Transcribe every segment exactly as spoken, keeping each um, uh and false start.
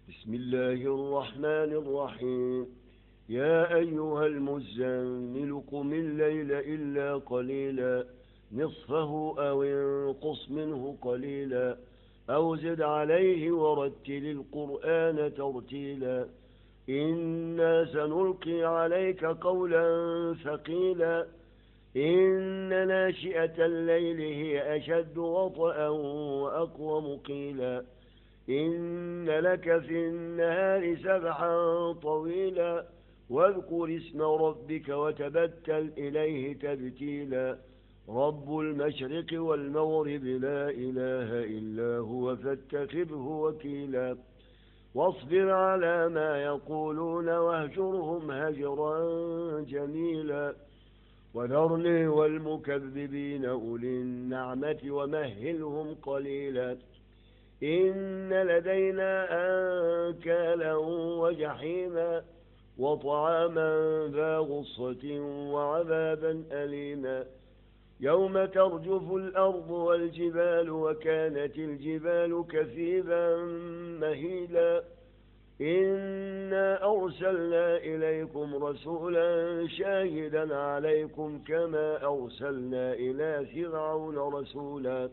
بسم الله الرحمن الرحيم. يا أيها المزمل قم الليل إلا قليلا نصفه أو انقص منه قليلا أو زد عليه ورتل القرآن ترتيلا إنا سنلقي عليك قولا ثقيلا إن ناشئة الليل هي أشد وطئا وأقوم قيلا إن لك في النهار سبحا طويلا واذكر اسم ربك وتبتل إليه تبتيلا رب المشرق والمغرب لا إله إلا هو فاتخذه وكيلا واصبر على ما يقولون واهجرهم هجرا جميلا وذرني والمكذبين أولي النعمة ومهلهم قليلا إن لدينا أنكالا وجحيما وطعاما ذا غصة وعذابا أليما يوم ترجف الأرض والجبال وكانت الجبال كثيبا مهيلا إنا أرسلنا إليكم رسولا شاهدا عليكم كما أرسلنا إلى فرعون رسولا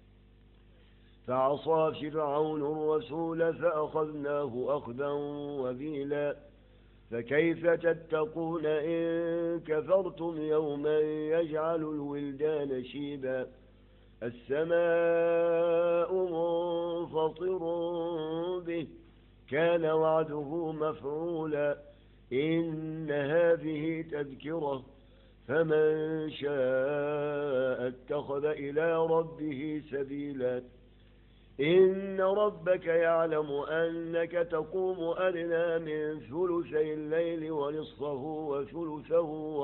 فعصى فرعون الرسول فأخذناه أخذا وبيلا فكيف تتقون إن كفرتم يوما يجعل الولدان شيبا السماء منفطر به كان وعده مفعولا إن هذه تذكرة فمن شاء اتخذ إلى ربه سبيلا إن ربك يعلم أنك تقوم أدنى من ثلثي الليل ونصفه وثلثه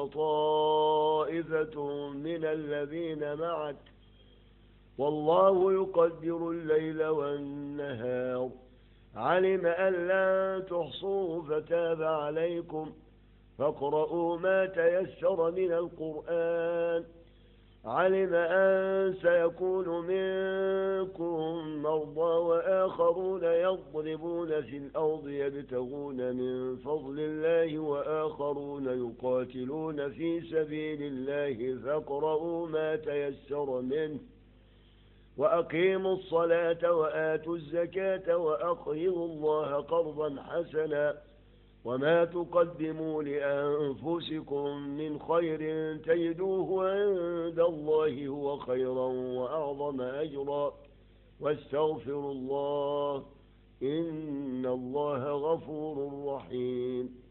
وطائفة من الذين معك والله يقدر الليل والنهار علم أن لن تحصوه فتاب عليكم فاقرؤوا ما تيسر من القرآن علم أن سيكون منكم مرضى وآخرون يضربون في الأرض يبتغون من فضل الله وآخرون يقاتلون في سبيل الله فاقرؤوا ما تيسر منه وأقيموا الصلاة وآتوا الزكاة وأقرضوا الله قرضا حسنا وما تقدموا لأنفسكم من خير تجدوه عند الله هو خيرا وأعظم أجرا واستغفروا الله إن الله غفور رحيم.